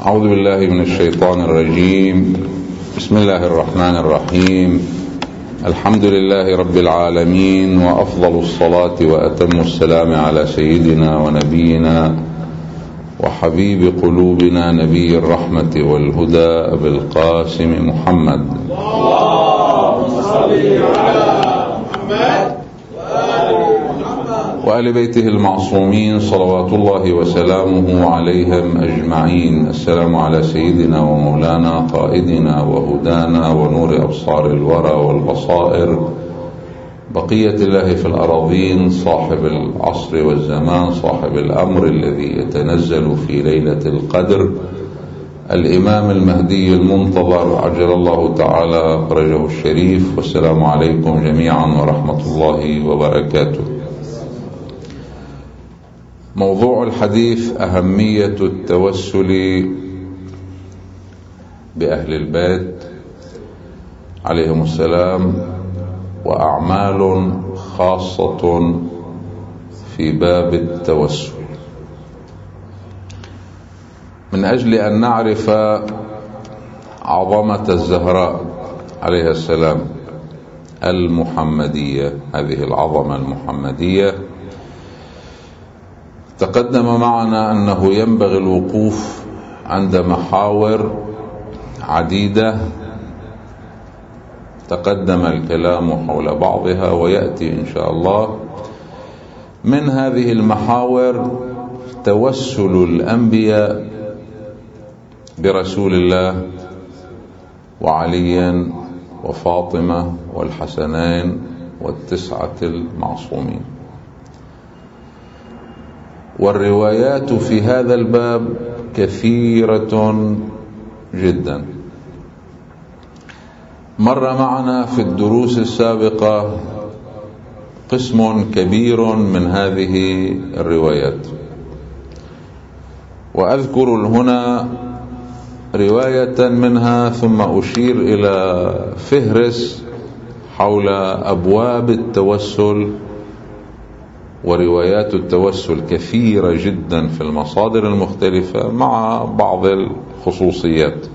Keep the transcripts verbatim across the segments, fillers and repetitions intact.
أعوذ بالله من الشيطان الرجيم. بسم الله الرحمن الرحيم. الحمد لله رب العالمين، وأفضل الصلاة وأتم السلام على سيدنا ونبينا وحبيب قلوبنا نبي الرحمة والهدى أبي القاسم محمد. اللهم صل على محمد وآل بيته المعصومين صلوات الله وسلامه عليهم أجمعين. السلام على سيدنا ومولانا قائدنا وهدانا ونور أبصار الورى والبصائر، بقية الله في الأراضين، صاحب العصر والزمان، صاحب الأمر الذي يتنزل في ليلة القدر، الإمام المهدي المنتظر عجل الله تعالى فرجه الشريف. والسلام عليكم جميعا ورحمة الله وبركاته. موضوع الحديث أهمية التوسل بأهل البيت عليهم السلام، وأعمال خاصة في باب التوسل، من أجل أن نعرف عظمة الزهراء عليها السلام المحمدية، هذه العظمة المحمدية. تقدم معنا أنه ينبغي الوقوف عند محاور عديدة، تقدم الكلام حول بعضها ويأتي إن شاء الله. من هذه المحاور توسل الأنبياء برسول الله وعلي وفاطمة والحسنين والتسعة المعصومين، والروايات في هذا الباب كثيرة جدا. مر معنا في الدروس السابقة قسم كبير من هذه الروايات، وأذكر هنا رواية منها ثم أشير إلى فهرس حول أبواب التوسل. وروايات التوسل كثيرة جدا في المصادر المختلفة مع بعض الخصوصيات.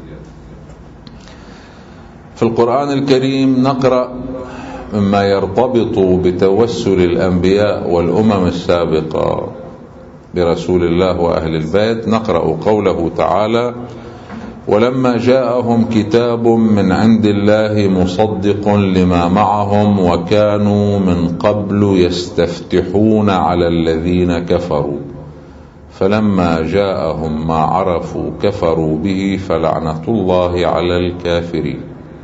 في القرآن الكريم نقرأ مما يرتبط بتوسل الأنبياء والأمم السابقة برسول الله وأهل البيت. نقرأ قوله تعالى: ولما جاءهم كتاب من عند الله مصدق لما معهم وكانوا من قبل يستفتحون على الذين كفروا فلما جاءهم ما عرفوا كفروا به فلعنة الله على الكافرين.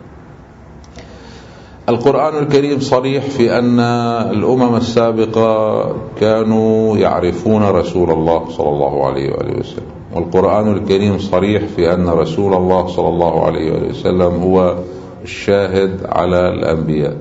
القرآن الكريم صريح في أن الأمم السابقة كانوا يعرفون رسول الله صلى الله عليه وآله وسلم، والقرآن الكريم صريح في أن رسول الله صلى الله عليه وآله وسلم هو الشاهد على الأنبياء.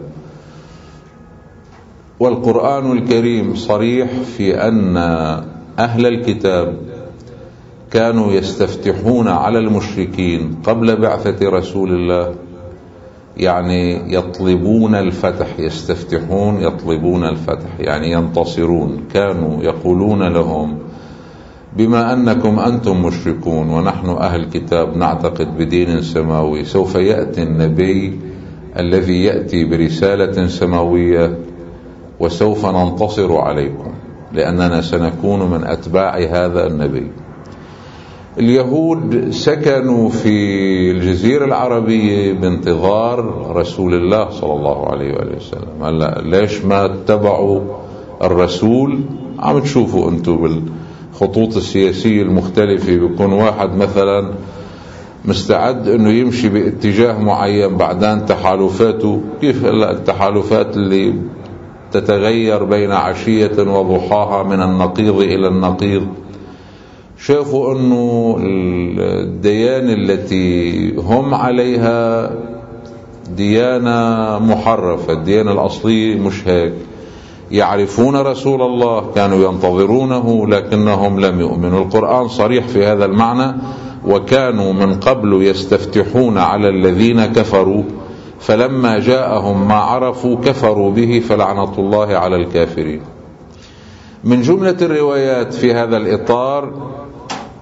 والقرآن الكريم صريح في أن أهل الكتاب كانوا يستفتحون على المشركين قبل بعثة رسول الله، يعني يطلبون الفتح، يستفتحون يطلبون الفتح يعني ينتصرون. كانوا يقولون لهم: بما أنكم أنتم مشركون ونحن أهل كتاب نعتقد بدين سماوي، سوف يأتي النبي الذي يأتي برسالة سماوية وسوف ننتصر عليكم لأننا سنكون من أتباع هذا النبي. اليهود سكنوا في الجزيرة العربية بانتظار رسول الله صلى الله عليه وآله وسلم. هلا ليش ما اتبعوا الرسول؟ عم تشوفوا أنتم بالخطوط السياسية المختلفة، بيكون واحد مثلا مستعد أنه يمشي باتجاه معين، بعدين تحالفاته كيف هلا التحالفات اللي تتغير بين عشية وضحاها من النقيض إلى النقيض. شافوا أنه الديانة التي هم عليها ديانة محرفة، الديانة الأصلية مش هيك. يعرفون رسول الله، كانوا ينتظرونه لكنهم لم يؤمنوا. القرآن صريح في هذا المعنى: وكانوا من قبل يستفتحون على الذين كفروا فلما جاءهم ما عرفوا كفروا به فلعنة الله على الكافرين. من جملة الروايات في هذا الإطار في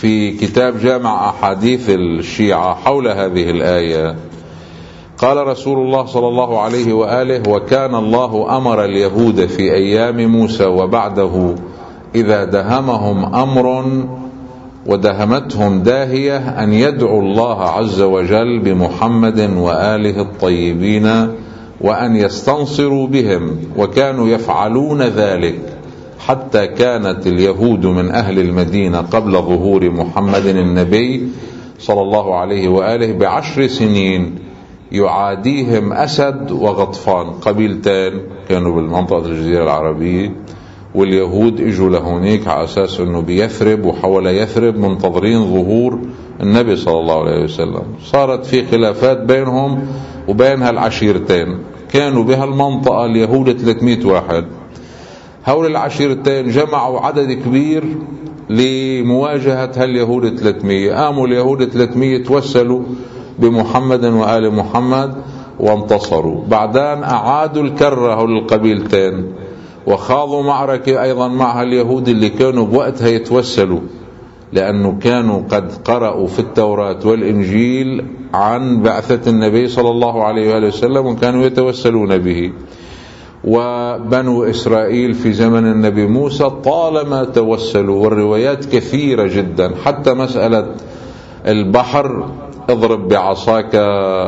في كتاب جامع أحاديث الشيعة حول هذه الآية قال رسول الله صلى الله عليه وآله: وكان الله أمر اليهود في أيام موسى وبعده إذا دهمهم أمر ودهمتهم داهية أن يدعوا الله عز وجل بمحمد وآله الطيبين وأن يستنصروا بهم، وكانوا يفعلون ذلك حتى كانت اليهود من أهل المدينة قبل ظهور محمد النبي صلى الله عليه وآله بعشر سنين يعاديهم أسد وغطفان، قبيلتين كانوا بالمنطقة الجزيرة العربية، واليهود اجوا لهونيك على أساس أنه بيثرب وحول يثرب منتظرين ظهور النبي صلى الله عليه وسلم. صارت في خلافات بينهم وبين هالعشيرتين، كانوا بهالمنطقة اليهود ثلاثمائة واحد. هؤلاء العشيرتين جمعوا عدد كبير لمواجهة هاليهود ثلاثمائة. قاموا اليهود ثلاثمائة توسلوا بمحمد وآل محمد وانتصروا. بعدين أعادوا الكرة للقبيلتين وخاضوا معركة أيضا مع اليهود اللي كانوا بوقتها يتوسلوا، لأنه كانوا قد قرأوا في التوراة والإنجيل عن بعثة النبي صلى الله عليه وآله وسلم وكانوا يتوسلون به. وبنو إسرائيل في زمن النبي موسى طالما توسلوا، والروايات كثيرة جدا، حتى مسألة البحر اضرب بعصاك،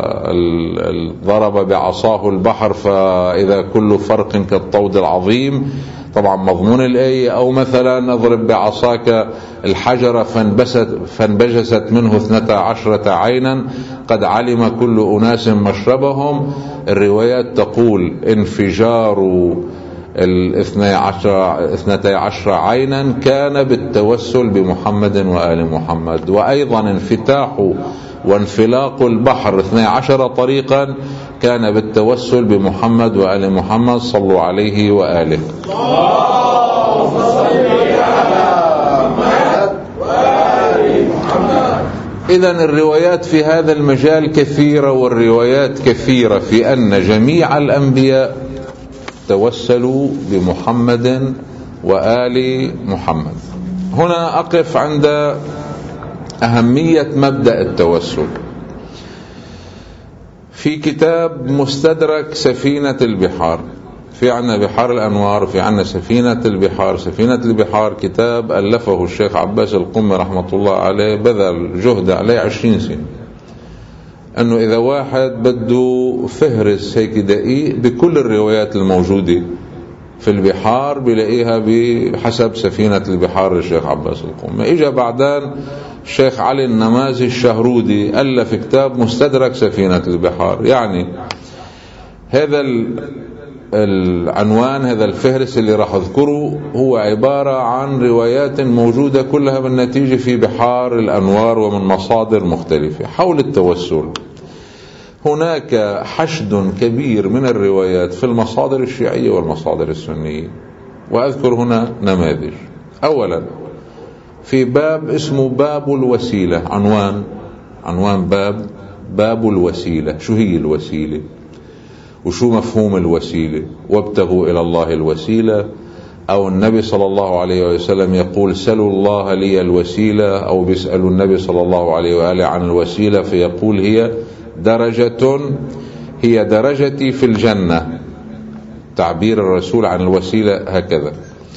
ضرب بعصاه البحر فإذا كل فرق كالطود العظيم، طبعا مضمون الآية. أو مثلا اضرب بعصاك الحجر فانبجست منه اثنتا عشرة عينا قد علم كل أناس مشربهم. الروايات تقول انفجار الاثنتي عشر عينا كان بالتوسل بمحمد وآل محمد. وأيضا انفتاح وانفلاق البحر اثني عشر طريقا كان بالتوسل بمحمد وآل محمد. صلوا عليه وآله. اللهم صل على محمد وآل محمد. إذن الروايات في هذا المجال كثيرة، والروايات كثيرة في أن جميع الأنبياء توسلوا بمحمد وآل محمد. هنا أقف عند أهمية مبدأ التوسل. في كتاب مستدرك سفينة البحار، في عنا بحار الأنوار، في عنا سفينة البحار. سفينة البحار كتاب ألفه الشيخ عباس القمي رحمة الله عليه، بذل جهد عليه عشرين سنة، أنه إذا واحد بده فهرس هيك دقيق بكل الروايات الموجودة في البحار بلاقيها بحسب سفينة البحار للشيخ عباس القمي. إجا بعدين الشيخ علي النمازي الشهرودي ألف كتاب مستدرك سفينة البحار. يعني هذا العنوان، هذا الفهرس اللي راح أذكره هو عبارة عن روايات موجودة كلها بالنتيجة في بحار الأنوار ومن مصادر مختلفة حول التوسل. هناك حشد كبير من الروايات في المصادر الشيعية والمصادر السنية، وأذكر هنا نماذج. أولا في باب اسمه باب الوسيلة، عنوان عنوان باب باب الوسيلة. شو هي الوسيلة وشو مفهوم الوسيلة؟ وابتغوا إلى الله الوسيلة، أو النبي صلى الله عليه وسلم يقول سلوا الله لي الوسيلة، أو بيسألوا النبي صلى الله عليه وآله عن الوسيلة فيقول هي درجة هي درجتي في الجنة. تعبير الرسول عن الوسيلة هكذا.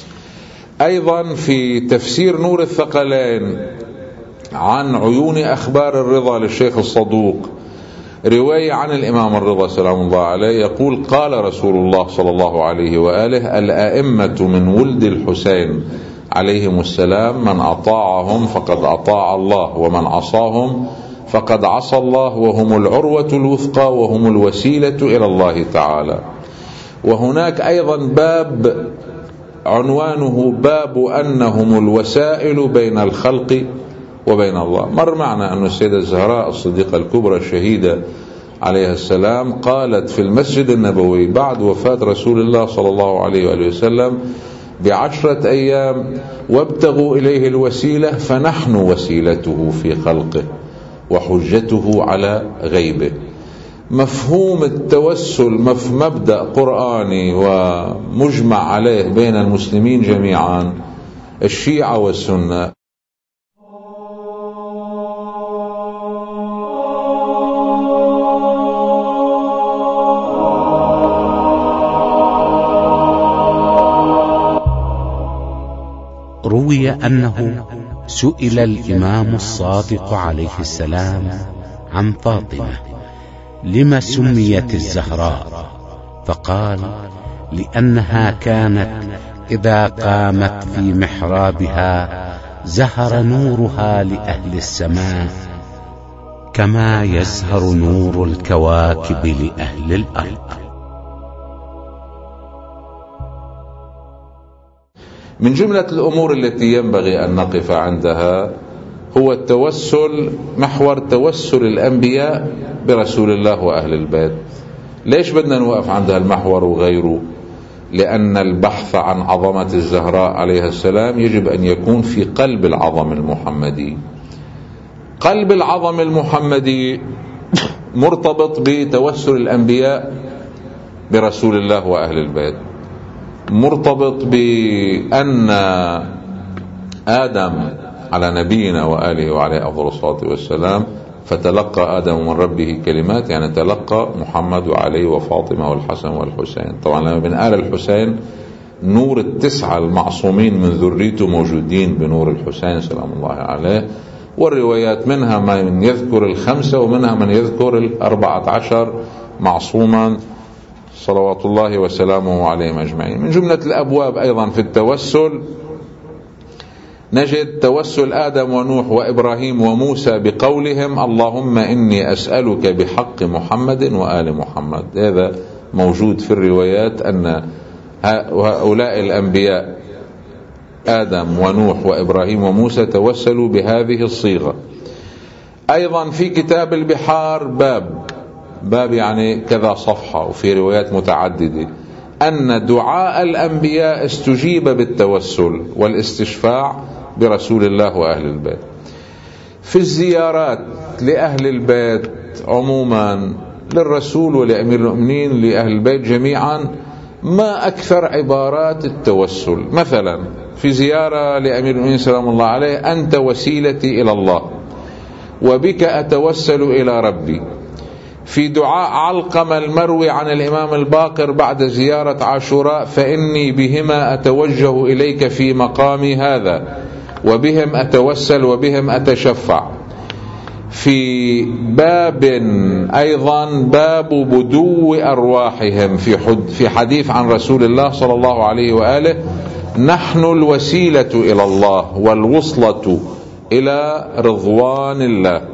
أيضا في تفسير نور الثقلين عن عيون أخبار الرضا للشيخ الصدوق رواية عن الإمام الرضا سلام الله عليه يقول قال رسول الله صلى الله عليه وآله الأئمة من ولد الحسين عليهم السلام من أطاعهم فقد أطاع الله ومن عصاهم فقد عصى الله، وهم العروة الوثقى وهم الوسيلة إلى الله تعالى. وهناك أيضا باب عنوانه باب أنهم الوسائل بين الخلق وبين الله. مر معنا أن السيدة الزهراء الصديقة الكبرى الشهيدة عليها السلام قالت في المسجد النبوي بعد وفاة رسول الله صلى الله عليه وآله وسلم بعشرة أيام وابتغوا إليه الوسيلة فنحن وسيلته في خلقه وحجته على غيبه. مفهوم التوسل مبدأ قرآني ومجمع عليه بين المسلمين جميعا، الشيعة والسنة. أنه سئل الإمام الصادق عليه السلام عن فاطمة لما سميت الزهراء، فقال: لأنها كانت إذا قامت في محرابها زهر نورها لأهل السماء كما يزهر نور الكواكب لأهل الأرض. من جملة الأمور التي ينبغي أن نقف عندها هو التوسل، محور توسل الأنبياء برسول الله وأهل البيت. ليش بدنا نوقف عند المحور وغيره؟ لأن البحث عن عظمة الزهراء عليها السلام يجب أن يكون في قلب العظم المحمدي. قلب العظم المحمدي مرتبط بتوسل الأنبياء برسول الله وأهل البيت، مرتبط بأن آدم على نبينا وآله وعليه أفضل الصلاة والسلام فتلقى آدم من ربه كلمات، يعني تلقى محمد وعلي وفاطمة والحسن والحسين. طبعا لما بنقال الحسين نور التسعة المعصومين من ذريته موجودين بنور الحسين سلام الله عليه، والروايات منها من يذكر الخمسة ومنها من يذكر الأربعة عشر معصوما صلوات الله وسلامه عليهم أجمعين. من جملة الأبواب أيضا في التوسل نجد توسل آدم ونوح وإبراهيم وموسى بقولهم: اللهم إني أسألك بحق محمد وآل محمد. هذا موجود في الروايات أن هؤلاء الأنبياء آدم ونوح وإبراهيم وموسى توسلوا بهذه الصيغة. أيضا في كتاب البحار باب باب يعني كذا صفحة، وفي روايات متعددة أن دعاء الأنبياء استجيب بالتوسل والاستشفاع برسول الله وأهل البيت. في الزيارات لأهل البيت عموما، للرسول ولأمير المؤمنين لأهل البيت جميعا، ما أكثر عبارات التوسل. مثلا في زيارة لأمير المؤمنين سلام الله عليه: أنت وسيلتي إلى الله وبك أتوسل إلى ربي. في دعاء علقمة المروي عن الإمام الباقر بعد زيارة عاشوراء: فإني بهما أتوجه إليك في مقامي هذا وبهم أتوسل وبهم أتشفع. في باب أيضا باب بدو أرواحهم، في حديث عن رسول الله صلى الله عليه وآله: نحن الوسيلة إلى الله والوصلة إلى رضوان الله.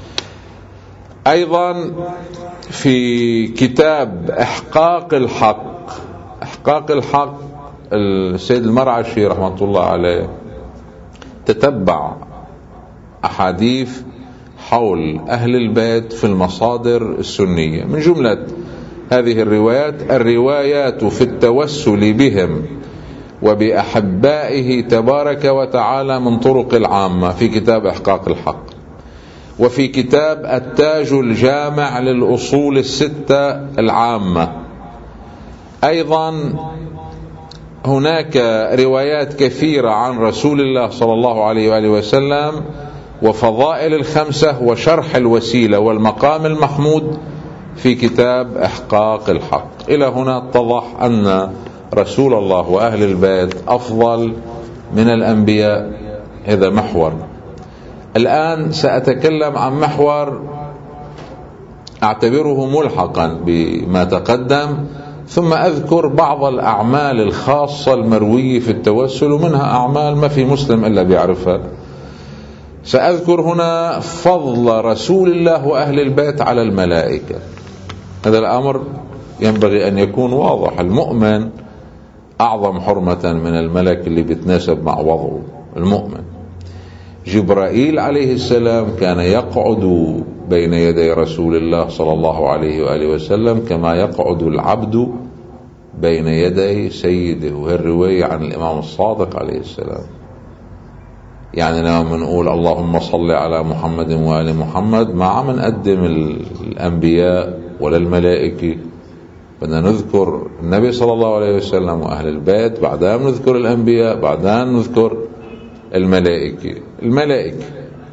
أيضا في كتاب إحقاق الحق، إحقاق الحق السيد المرعشي رحمة الله عليه تتبع أحاديث حول أهل البيت في المصادر السنية. من جملة هذه الروايات الروايات في التوسل بهم وبأحبائه تبارك وتعالى من طرق العامة في كتاب إحقاق الحق، وفي كتاب التاج الجامع للأصول الستة العامة. أيضا هناك روايات كثيرة عن رسول الله صلى الله عليه وآله وسلم وفضائل الخمسة وشرح الوسيلة والمقام المحمود في كتاب إحقاق الحق. إلى هنا اتضح أن رسول الله وأهل البيت أفضل من الأنبياء. هذا محور. الآن سأتكلم عن محور أعتبره ملحقا بما تقدم، ثم أذكر بعض الأعمال الخاصة المروية في التوسل، ومنها أعمال ما في مسلم إلا بيعرفها. سأذكر هنا فضل رسول الله وأهل البيت على الملائكة. هذا الأمر ينبغي أن يكون واضح. المؤمن أعظم حرمة من الملك اللي بيتناسب مع وضعه. المؤمن جبرائيل عليه السلام كان يقعد بين يدي رسول الله صلى الله عليه وآله وسلم كما يقعد العبد بين يدي سيده، وهي الرواية عن الإمام الصادق عليه السلام. يعني لما بنقول اللهم صل على محمد وآل محمد ما عم نقدم الأنبياء ولا الملائكة، بدنا نذكر النبي صلى الله عليه وسلم وأهل البيت، بعدها نذكر الأنبياء، بعدها نذكر الملائكة. الملائكة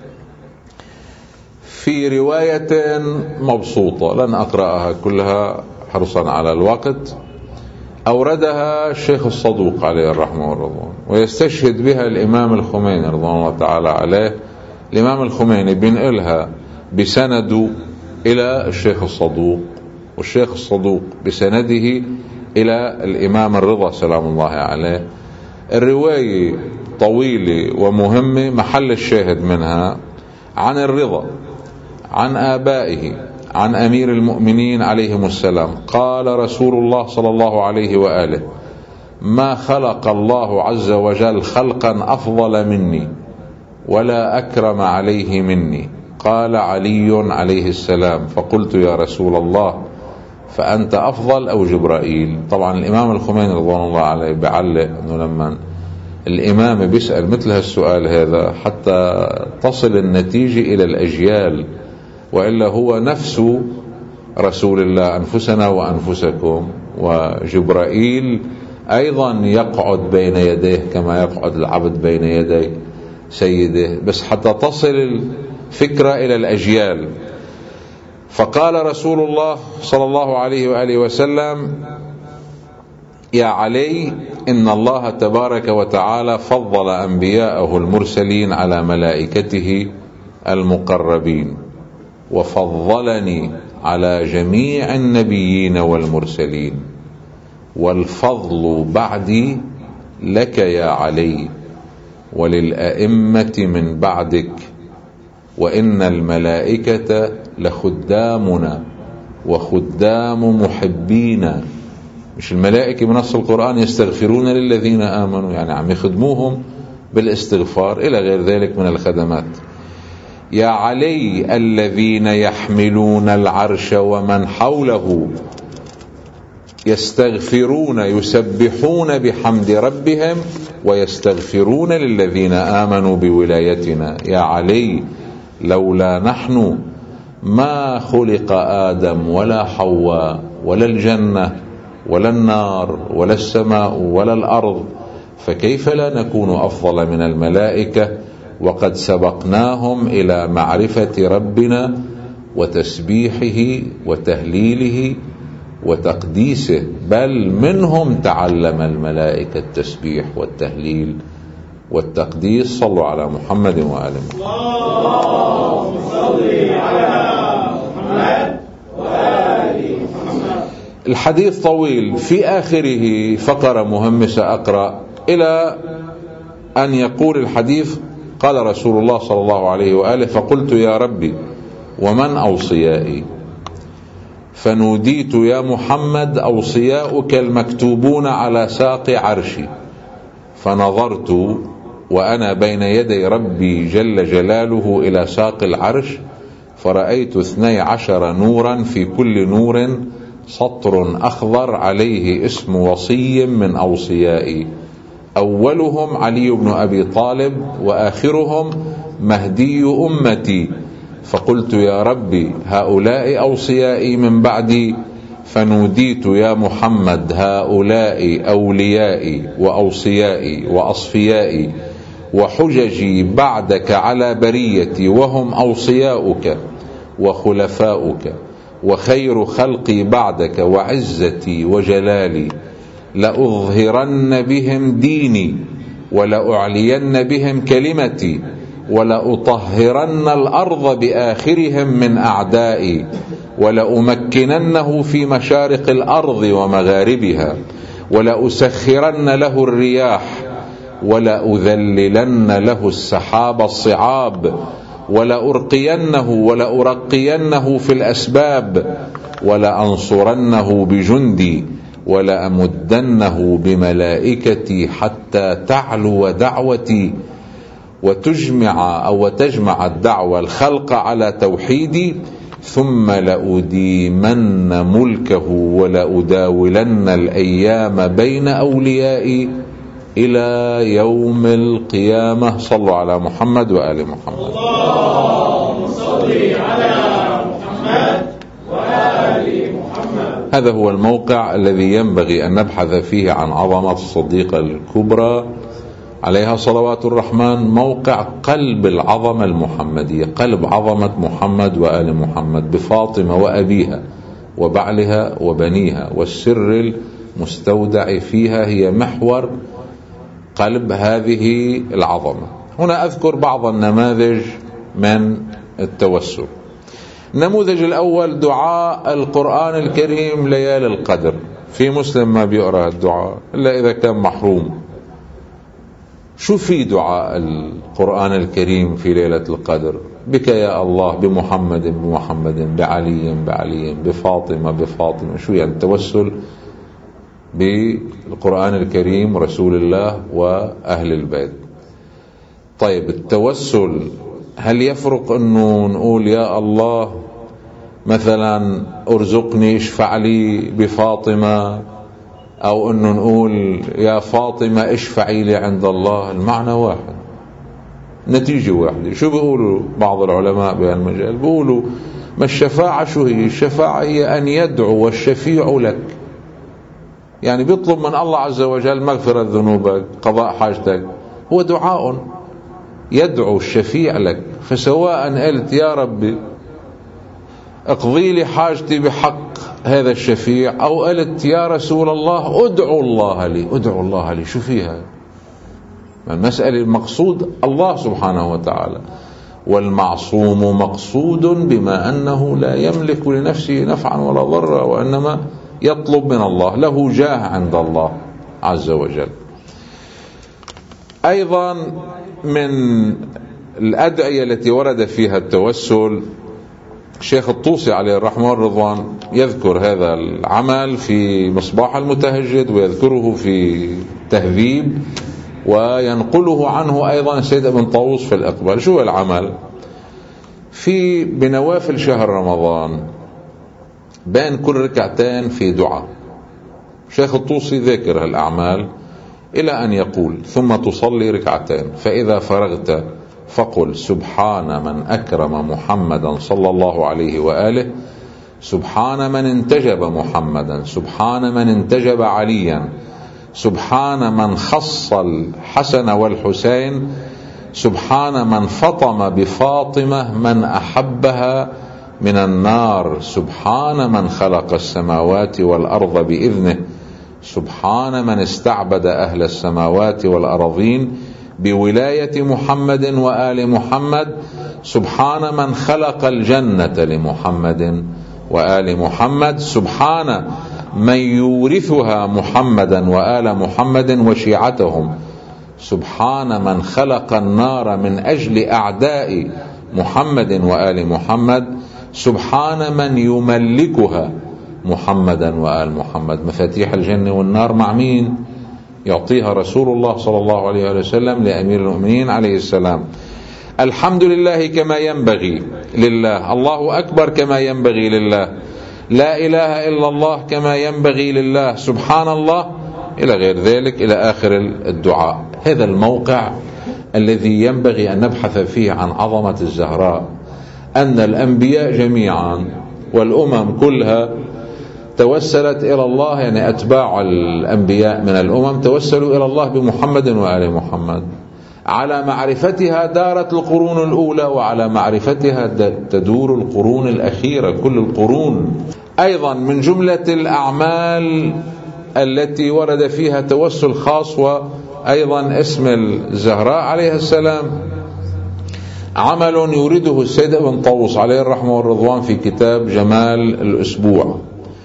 في رواية مبسوطة لن أقرأها كلها حرصا على الوقت، أوردها الشيخ الصدوق عليه الرحمة والرضوان، ويستشهد بها الإمام الخميني رضوان الله تعالى عليه. الإمام الخميني بينقلها بسنده إلى الشيخ الصدوق، والشيخ الصدوق بسنده إلى الإمام الرضا سلام الله عليه. الرواية طويلة ومهمة، محل الشاهد منها عن الرضا عن آبائه عن أمير المؤمنين عليهم السلام قال رسول الله صلى الله عليه وآله: ما خلق الله عز وجل خلقا أفضل مني ولا أكرم عليه مني. قال علي عليه السلام: فقلت يا رسول الله فأنت أفضل أو جبرائيل؟ طبعا الإمام الخميني رضوان الله عليه بعلق أنه لما الإمام بيسأل مثل هالسؤال هذا حتى تصل النتيجة إلى الأجيال، وإلا هو نفس رسول الله، أنفسنا وأنفسكم، وجبرائيل أيضا يقعد بين يديه كما يقعد العبد بين يدي سيده، بس حتى تصل الفكرة إلى الأجيال. فقال رسول الله صلى الله عليه وآله وسلم: يا علي، إن الله تبارك وتعالى فضل أنبياءه المرسلين على ملائكته المقربين، وفضلني على جميع النبيين والمرسلين، والفضل بعدي لك يا علي وللأئمة من بعدك، وإن الملائكة لخدامنا وخدام محبينا. مش الملائكة بنص القرآن يستغفرون للذين آمنوا، يعني عم يخدموهم بالاستغفار إلى غير ذلك من الخدمات. يا علي، الذين يحملون العرش ومن حوله يستغفرون يسبحون بحمد ربهم ويستغفرون للذين آمنوا بولايتنا. يا علي، لولا نحن ما خلق آدم ولا حواء ولا الجنة ولا النار ولا السماء ولا الأرض، فكيف لا نكون أفضل من الملائكة وقد سبقناهم إلى معرفة ربنا وتسبيحه وتهليله وتقديسه، بل منهم تعلم الملائكة التسبيح والتهليل والتقديس. صلوا على محمد وآل محمد. اللهم صل على محمد وآل محمد. الحديث طويل، في آخره فقرة مهمة سأقرأ إلى أن يقول الحديث: قال رسول الله صلى الله عليه وآله: فقلت يا ربي ومن أوصيائي؟ فنوديت: يا محمد أوصياؤك المكتوبون على ساق عرشي. فنظرت وأنا بين يدي ربي جل جلاله إلى ساق العرش، فرأيت اثني عشر نورا، في كل نور سطر أخضر عليه اسم وصي من أوصيائي، أولهم علي بن أبي طالب وآخرهم مهدي أمتي. فقلت يا ربي هؤلاء أوصيائي من بعدي؟ فنوديت: يا محمد هؤلاء أوليائي وأوصيائي وأصفيائي وحججي بعدك على بريتي، وهم أوصياؤك وخلفاؤك وخير خلقي بعدك وعزتي وجلالي. لأظهرن بهم ديني ولأعلين بهم كلمتي ولأطهرن الأرض بآخرهم من أعدائي، ولأمكننه في مشارق الأرض ومغاربها، ولأسخرن له الرياح ولأذللن له السحاب الصعاب، ولأرقينه ولأرقينه في الأسباب، ولأنصرنه بجندي، ولأمدنه بملائكتي حتى تعلو دعوتي وتجمع أو تجمع الدعوة الخلق على توحيدي، ثم لأديمن ملكه ولأداولن الأيام بين أوليائي إلى يوم القيامة. صلوا على محمد وآل محمد. اللهم صل على محمد وآل محمد. هذا هو الموقع الذي ينبغي أن نبحث فيه عن عظمة الصديقة الكبرى عليها صلوات الرحمن، موقع قلب العظمة المحمدية، قلب عظمة محمد وآل محمد، بفاطمة وأبيها وبعلها وبنيها، والسر مستودع فيها هي محور قلب هذه العظمة. هنا أذكر بعض النماذج من التوسل. النموذج الأول دعاء القرآن الكريم ليالي القدر. في مسلم ما بيقرأ الدعاء إلا إذا كان محروم. شو في دعاء القرآن الكريم في ليلة القدر؟ بك يا الله، بمحمد بمحمد، بعلي بعلي، بفاطمة بفاطمة. شو يعني التوسل بالقرآن الكريم رسول الله وأهل البيت؟ طيب التوسل هل يفرق أنه نقول يا الله مثلا ارزقني اشفع لي بفاطمة، أو أنه نقول يا فاطمة اشفعي لي عند الله؟ المعنى واحد، نتيجة واحدة. شو بيقولوا بعض العلماء بهالمجال؟ بيقولوا ما الشفاعة شو هي؟ الشفاعة هي أن يدعو والشفيع لك، يعني بيطلب من الله عز وجل مغفرة ذنوبك، قضاء حاجتك، هو دعاء يدعو الشفيع لك. فسواء قلت يا ربي اقضي لي حاجتي بحق هذا الشفيع، أو قلت يا رسول الله ادعو الله لي، ادعو الله لي، شو فيها؟ المسألة المقصود الله سبحانه وتعالى، والمعصوم مقصود بما أنه لا يملك لنفسه نفعا ولا ضرا، وإنما يطلب من الله، له جاه عند الله عز وجل. أيضا من الأدعية التي ورد فيها التوسل، الشيخ الطوسي عليه الرحمة والرضوان يذكر هذا العمل في مصباح المتهجد، ويذكره في تهذيب، وينقله عنه أيضا سيد ابن طاووس في الإقبال. شو العمل؟ في بنوافل شهر رمضان بين كل ركعتين في دعاء. شيخ الطوسي ذكر هالأعمال إلى أن يقول ثم تصلي ركعتين، فإذا فرغت فقل سبحان من أكرم محمدا صلى الله عليه وآله، سبحان من انتجب محمدا، سبحان من انتجب عليا، سبحان من خص الحسن والحسين، سبحان من فطم بفاطمة من أحبها من النار، سبحان من خلق السماوات والأرض بإذنه، سبحان من استعبد أهل السماوات والأرضين بولاية محمد وآل محمد، سبحان من خلق الجنة لمحمد وآل محمد، سبحان من يورثها محمدا وآل محمد وشيعتهم، سبحان من خلق النار من أجل أعداء محمد وآل محمد، سبحان من يملكها محمدا وآل محمد. مفاتيح الجنة والنار مع مين؟ يعطيها رسول الله صلى الله عليه وسلم لأمير المؤمنين عليه السلام. الحمد لله كما ينبغي لله، الله أكبر كما ينبغي لله، لا إله إلا الله كما ينبغي لله، سبحان الله، إلى غير ذلك، إلى آخر الدعاء. هذا الموقع الذي ينبغي أن نبحث فيه عن عظمة الزهراء، أن الأنبياء جميعا والأمم كلها توسلت إلى الله، يعني أتباع الأنبياء من الأمم توسلوا إلى الله بمحمد وآل محمد. على معرفتها دارت القرون الأولى، وعلى معرفتها تدور القرون الأخيرة، كل القرون. أيضا من جملة الأعمال التي ورد فيها توسل خاص وأيضا اسم الزهراء عليه السلام، عمل يريده السيد ابن طاووس عليه الرحمة والرضوان في كتاب جمال الأسبوع.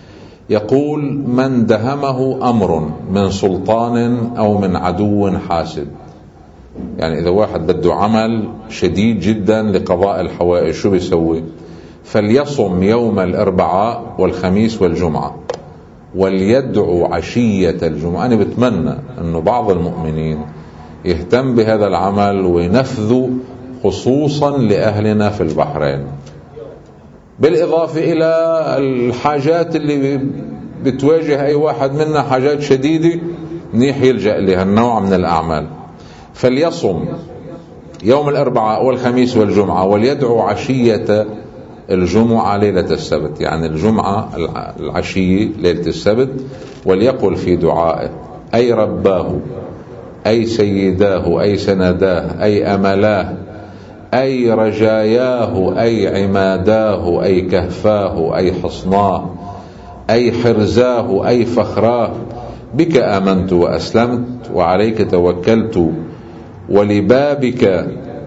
يقول من دهمه أمر من سلطان أو من عدو حاسد، يعني إذا واحد بده عمل شديد جدا لقضاء الحوائج شو بيسوي؟ فليصم يوم الأربعاء والخميس والجمعة، وليدعو عشية الجمعة. أنا بتمنى أنه بعض المؤمنين يهتم بهذا العمل وينفذه، خصوصا لأهلنا في البحرين، بالإضافة إلى الحاجات اللي بتواجه أي واحد منا، حاجات شديدة منيح يلجأ لها النوع من الأعمال. فليصم يوم الأربعاء والخميس والجمعة، وليدعو عشية الجمعة ليلة السبت، يعني الجمعة العشية ليلة السبت، وليقل في دعائه أي رباه، أي سيداه، أي سنداه، أي أملاه، أي رجاياه، أي عماداه، أي كهفاه، أي حصناه، أي حرزاه، أي فخراه، بك آمنت وأسلمت وعليك توكلت ولبابك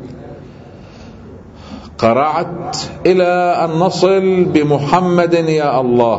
قرعت، إلى أن نصل بمحمد يا الله.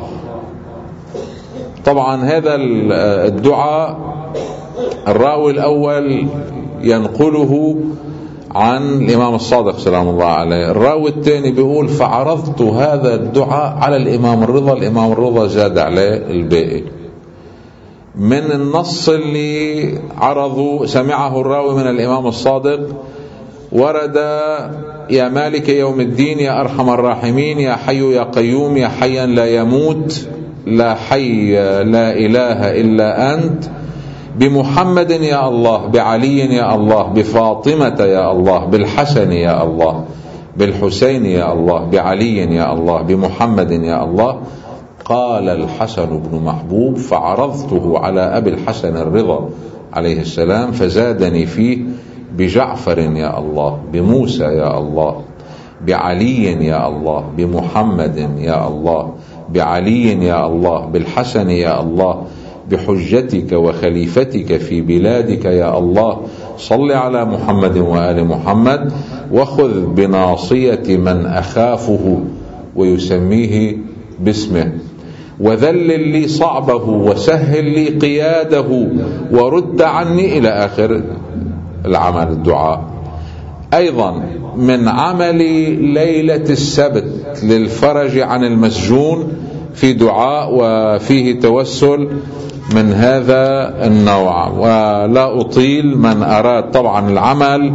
طبعا هذا الدعاء الراوي الأول ينقله عن الإمام الصادق سلام الله عليه، الراوي الثاني بيقول فعرضت هذا الدعاء على الإمام الرضا، الإمام الرضا زاد عليه الباقي. من النص اللي عرضه سمعه الراوي من الإمام الصادق ورد يا مالك يوم الدين يا أرحم الراحمين يا حي يا قيوم يا حيا لا يموت لا حي لا إله إلا أنت، بمحمد يا الله، بعلي يا الله، بفاطمة يا الله، بالحسن يا الله، بالحسين يا الله، بعلي يا الله، بمحمد يا الله. قال الحسن بن محبوب فعرضته على أبي الحسن الرضا عليه السلام فزادني فيه بجعفر يا الله، بموسى يا الله، بعلي يا الله، بمحمد يا الله، بعلي يا الله، بالحسن يا الله، بحجتك وخليفتك في بلادك يا الله، صل على محمد وآل محمد، وخذ بناصية من أخافه ويسميه باسمه، وذلل لي صعبه وسهل لي قياده ورد عني، إلى آخر العمل الدعاء. أيضا من عمل ليلة السبت للفرج عن المسجون في دعاء وفيه توسل من هذا النوع. ولا أطيل، من أراد طبعا العمل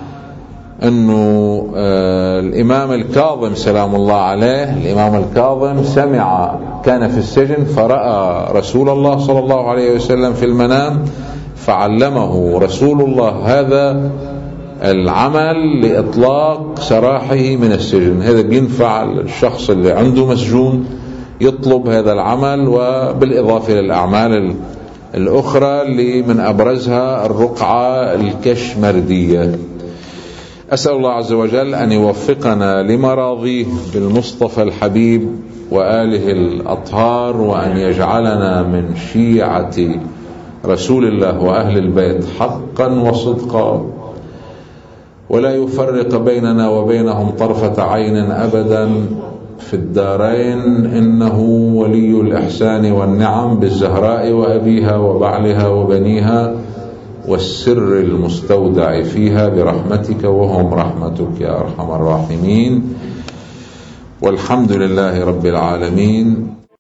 أنه آه الإمام الكاظم سلام الله عليه، الإمام الكاظم سمع كان في السجن فرأى رسول الله صلى الله عليه وسلم في المنام فعلمه رسول الله هذا العمل لإطلاق سراحه من السجن. هذا بينفع الشخص اللي عنده مسجون يطلب هذا العمل، وبالإضافة للأعمال الأخرى اللي من أبرزها الرقعة الكشمردية. أسأل الله عز وجل أن يوفقنا لمراضيه بالمصطفى الحبيب وآله الأطهار، وأن يجعلنا من شيعة رسول الله وأهل البيت حقا وصدقا، ولا يفرق بيننا وبينهم طرفة عين أبدا في الدارين، إنه ولي الإحسان والنعم بالزهراء وأبيها وبعلها وبنيها والسر المستودع فيها برحمتك وهم رحمتك يا أرحم الراحمين. والحمد لله رب العالمين.